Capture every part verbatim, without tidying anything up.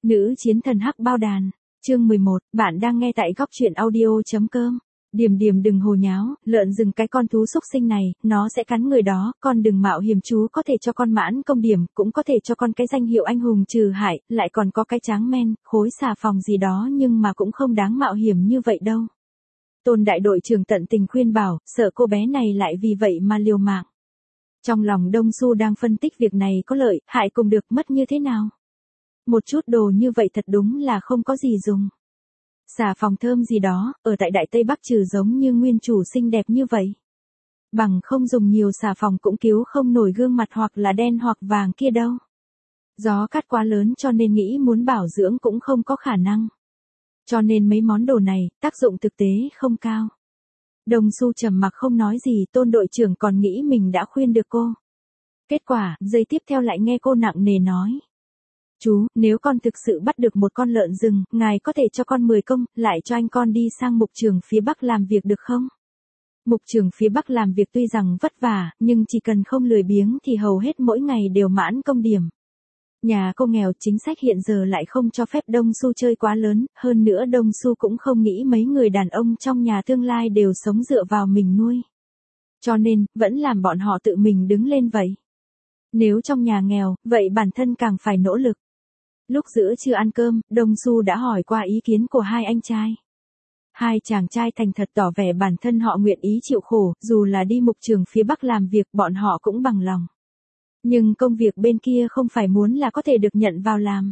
Nữ chiến thần hắc bao đàn, chương mười một, bạn đang nghe tại góc truyện audio.com. Điềm điềm đừng hồ nháo, lợn rừng cái con thú xúc sinh này, nó sẽ cắn người đó, con đừng mạo hiểm, chú có thể cho con mãn công điểm, cũng có thể cho con cái danh hiệu anh hùng trừ hại, lại còn có cái tráng men, khối xà phòng gì đó, nhưng mà cũng không đáng mạo hiểm như vậy đâu. Tôn đại đội trưởng tận tình khuyên bảo, sợ cô bé này lại vì vậy mà liều mạng. Trong lòng Đông Xu đang phân tích việc này có lợi, hại cùng được, mất như thế nào. Một chút đồ như vậy thật đúng là không có gì dùng. Xà phòng thơm gì đó, ở tại Đại Tây Bắc trừ giống như nguyên chủ xinh đẹp như vậy. Bằng không dùng nhiều xà phòng cũng cứu không nổi gương mặt hoặc là đen hoặc vàng kia đâu. Gió cát quá lớn cho nên nghĩ muốn bảo dưỡng cũng không có khả năng. Cho nên mấy món đồ này, tác dụng thực tế không cao. Đồng Xu trầm mặc không nói gì, Tôn đội trưởng còn nghĩ mình đã khuyên được cô. Kết quả, giây tiếp theo lại nghe cô nặng nề nói. Chú, nếu con thực sự bắt được một con lợn rừng, ngài có thể cho con mười công, lại cho anh con đi sang mục trường phía Bắc làm việc được không? Mục trường phía Bắc làm việc tuy rằng vất vả, nhưng chỉ cần không lười biếng thì hầu hết mỗi ngày đều mãn công điểm. Nhà cô nghèo, chính sách hiện giờ lại không cho phép Đông Xu chơi quá lớn, hơn nữa Đông Xu cũng không nghĩ mấy người đàn ông trong nhà tương lai đều sống dựa vào mình nuôi. Cho nên, vẫn làm bọn họ tự mình đứng lên vậy. Nếu trong nhà nghèo, vậy bản thân càng phải nỗ lực. Lúc giữa trưa ăn cơm, Đông Xu đã hỏi qua ý kiến của hai anh trai. Hai chàng trai thành thật tỏ vẻ bản thân họ nguyện ý chịu khổ, dù là đi mục trường phía Bắc làm việc bọn họ cũng bằng lòng. Nhưng công việc bên kia không phải muốn là có thể được nhận vào làm.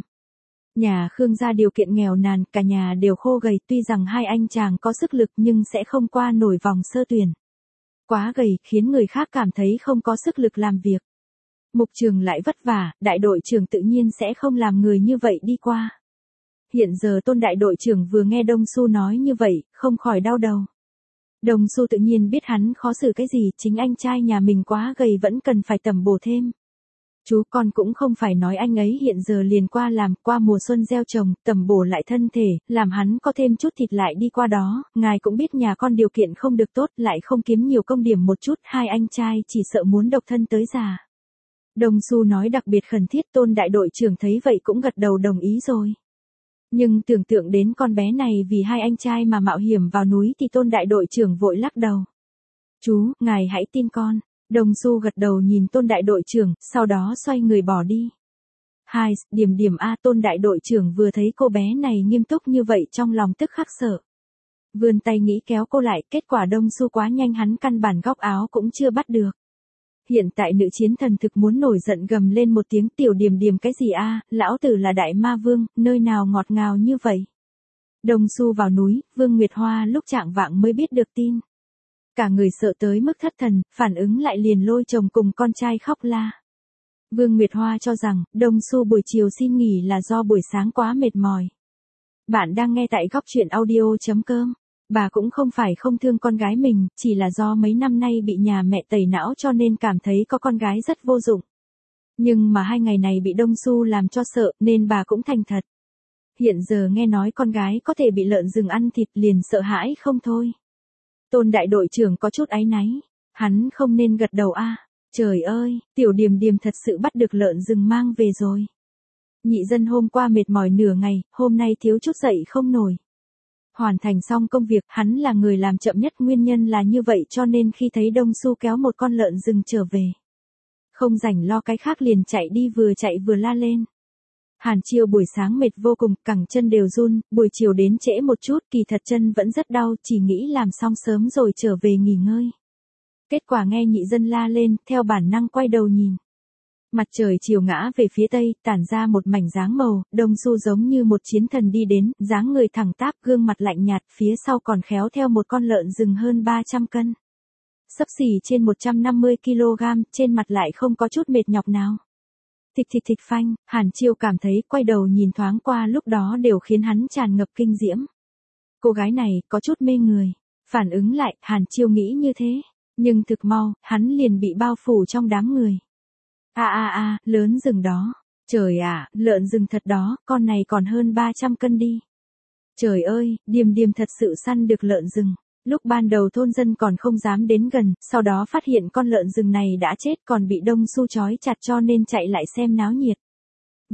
Nhà Khương gia điều kiện nghèo nàn, cả nhà đều khô gầy, tuy rằng hai anh chàng có sức lực nhưng sẽ không qua nổi vòng sơ tuyển. Quá gầy khiến người khác cảm thấy không có sức lực làm việc. Mục trường lại vất vả, đại đội trưởng tự nhiên sẽ không làm người như vậy đi qua. Hiện giờ Tôn đại đội trưởng vừa nghe Đông Xu nói như vậy, không khỏi đau đầu. Đông Xu tự nhiên biết hắn khó xử cái gì, chính anh trai nhà mình quá gầy vẫn cần phải tẩm bổ thêm. Chú con cũng không phải nói anh ấy hiện giờ liền qua làm, qua mùa xuân gieo trồng, tẩm bổ lại thân thể, làm hắn có thêm chút thịt lại đi qua đó, ngài cũng biết nhà con điều kiện không được tốt, lại không kiếm nhiều công điểm một chút, hai anh trai chỉ sợ muốn độc thân tới già. Đông Xu nói đặc biệt khẩn thiết, Tôn đại đội trưởng thấy vậy cũng gật đầu đồng ý rồi. Nhưng tưởng tượng đến con bé này vì hai anh trai mà mạo hiểm vào núi thì Tôn đại đội trưởng vội lắc đầu. Chú, ngài hãy tin con. Đông Xu gật đầu nhìn Tôn đại đội trưởng, sau đó xoay người bỏ đi. Hai, điểm điểm A. Tôn đại đội trưởng vừa thấy cô bé này nghiêm túc như vậy trong lòng tức khắc sợ. Vươn tay nghĩ kéo cô lại, kết quả Đông Xu quá nhanh hắn căn bản góc áo cũng chưa bắt được. Hiện tại nữ chiến thần thực muốn nổi giận gầm lên một tiếng, tiểu điềm điềm cái gì a, lão tử là đại ma vương, nơi nào ngọt ngào như vậy. Đông Xu vào núi, Vương Nguyệt Hoa lúc trạng vạng mới biết được tin. Cả người sợ tới mức thất thần, phản ứng lại liền lôi chồng cùng con trai khóc la. Vương Nguyệt Hoa cho rằng, Đông Xu buổi chiều xin nghỉ là do buổi sáng quá mệt mỏi. Bạn đang nghe tại góc truyện audio.com. Bà cũng không phải không thương con gái mình, chỉ là do mấy năm nay bị nhà mẹ tẩy não cho nên cảm thấy có con gái rất vô dụng. Nhưng mà hai ngày này bị Đông Xu làm cho sợ nên bà cũng thành thật. Hiện giờ nghe nói con gái có thể bị lợn rừng ăn thịt liền sợ hãi không thôi. Tôn đại đội trưởng có chút áy náy. Hắn không nên gật đầu a. À. Trời ơi, tiểu điềm điềm thật sự bắt được lợn rừng mang về rồi. Nhị dân hôm qua mệt mỏi nửa ngày, hôm nay thiếu chút dậy không nổi. Hoàn thành xong công việc, hắn là người làm chậm nhất, nguyên nhân là như vậy cho nên khi thấy Đông Xu kéo một con lợn rừng trở về. Không rảnh lo cái khác liền chạy đi vừa chạy vừa la lên. Hàn Chiêu buổi sáng mệt vô cùng, cẳng chân đều run, buổi chiều đến trễ một chút, kỳ thật chân vẫn rất đau, chỉ nghĩ làm xong sớm rồi trở về nghỉ ngơi. Kết quả nghe nhị dân la lên, theo bản năng quay đầu nhìn. Mặt trời chiều ngã về phía tây, tản ra một mảnh dáng màu, Đông Xu giống như một chiến thần đi đến, dáng người thẳng tắp, gương mặt lạnh nhạt, phía sau còn khéo theo một con lợn rừng hơn ba trăm cân. Xấp xỉ trên một trăm năm mươi ki lô gam, trên mặt lại không có chút mệt nhọc nào. Thịch thịch thịch phanh, Hàn Chiêu cảm thấy quay đầu nhìn thoáng qua lúc đó đều khiến hắn tràn ngập kinh diễm. Cô gái này có chút mê người, phản ứng lại, Hàn Chiêu nghĩ như thế, nhưng thực mau, hắn liền bị bao phủ trong đám người. A a a, lớn rừng đó. Trời ạ, lợn rừng thật đó, con này còn hơn ba trăm cân đi. Trời ơi, điềm điềm thật sự săn được lợn rừng. Lúc ban đầu thôn dân còn không dám đến gần, sau đó phát hiện con lợn rừng này đã chết còn bị Đông Xu trói chặt cho nên chạy lại xem náo nhiệt.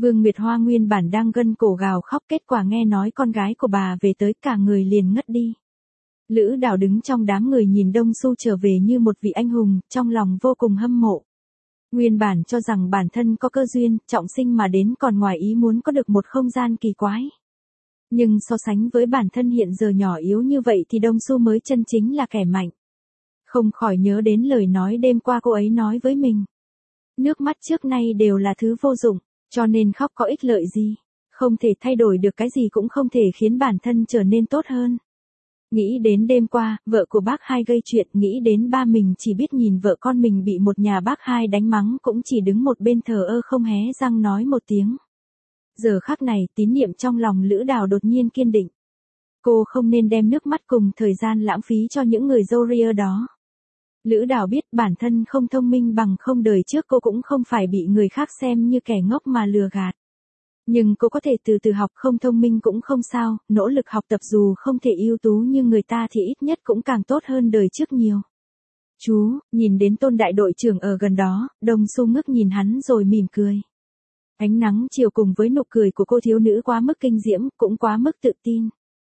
Vương Nguyệt Hoa nguyên bản đang gân cổ gào khóc, kết quả nghe nói con gái của bà về tới cả người liền ngất đi. Lữ Đào đứng trong đám người nhìn Đông Xu trở về như một vị anh hùng, trong lòng vô cùng hâm mộ. Nguyên bản cho rằng bản thân có cơ duyên, trọng sinh mà đến còn ngoài ý muốn có được một không gian kỳ quái. Nhưng so sánh với bản thân hiện giờ nhỏ yếu như vậy thì Đông Xu mới chân chính là kẻ mạnh. Không khỏi nhớ đến lời nói đêm qua cô ấy nói với mình. Nước mắt trước nay đều là thứ vô dụng, cho nên khóc có ích lợi gì. Không thể thay đổi được cái gì cũng không thể khiến bản thân trở nên tốt hơn. Nghĩ đến đêm qua, vợ của bác hai gây chuyện, nghĩ đến ba mình chỉ biết nhìn vợ con mình bị một nhà bác hai đánh mắng cũng chỉ đứng một bên thờ ơ không hé răng nói một tiếng. Giờ khắc này, tín niệm trong lòng Lữ Đào đột nhiên kiên định. Cô không nên đem nước mắt cùng thời gian lãng phí cho những người dâu ria đó. Lữ Đào biết bản thân không thông minh bằng không, đời trước cô cũng không phải bị người khác xem như kẻ ngốc mà lừa gạt. Nhưng cô có thể từ từ học, không thông minh cũng không sao, nỗ lực học tập dù không thể ưu tú như người ta thì ít nhất cũng càng tốt hơn đời trước nhiều. Chú, nhìn đến Tôn đại đội trưởng ở gần đó, Đông Xu ngước nhìn hắn rồi mỉm cười. Ánh nắng chiều cùng với nụ cười của cô thiếu nữ quá mức kinh diễm, cũng quá mức tự tin.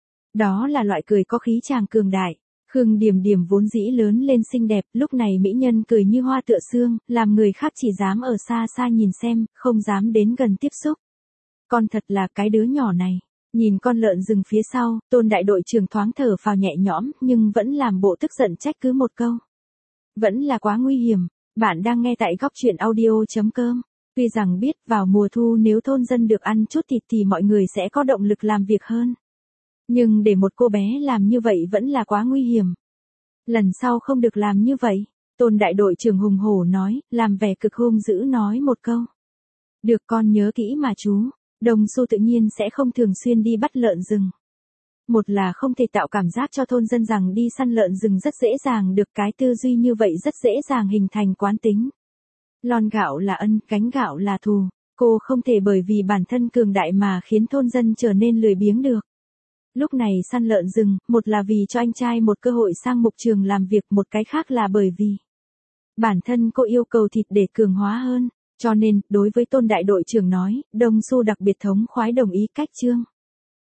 Đó là loại cười có khí chàng cường đại. Khương Điềm Điềm vốn dĩ lớn lên xinh đẹp, lúc này mỹ nhân cười như hoa tựa xương, làm người khác chỉ dám ở xa xa nhìn xem, không dám đến gần tiếp xúc. Con thật là cái đứa nhỏ này. Nhìn con lợn rừng phía sau, Tôn đại đội trưởng thoáng thở phào nhẹ nhõm, nhưng vẫn làm bộ tức giận trách cứ một câu. Vẫn là quá nguy hiểm. Bạn đang nghe tại góc truyện audio chấm com. Tuy rằng biết vào mùa thu nếu thôn dân được ăn chút thịt thì mọi người sẽ có động lực làm việc hơn. Nhưng để một cô bé làm như vậy vẫn là quá nguy hiểm. Lần sau không được làm như vậy. Tôn đại đội trưởng hùng hổ nói, làm vẻ cực hung dữ nói một câu. Được, con nhớ kỹ mà chú. Đông Xu tự nhiên sẽ không thường xuyên đi bắt lợn rừng. Một là không thể tạo cảm giác cho thôn dân rằng đi săn lợn rừng rất dễ dàng được, cái tư duy như vậy rất dễ dàng hình thành quán tính. Lon gạo là ân, gánh gạo là thù. Cô không thể bởi vì bản thân cường đại mà khiến thôn dân trở nên lười biếng được. Lúc này săn lợn rừng, một là vì cho anh trai một cơ hội sang mục trường làm việc, một cái khác là bởi vì bản thân cô yêu cầu thịt để cường hóa hơn. Cho nên, đối với Tôn đại đội trưởng nói, Đông Xu đặc biệt thống khoái đồng ý cách chương.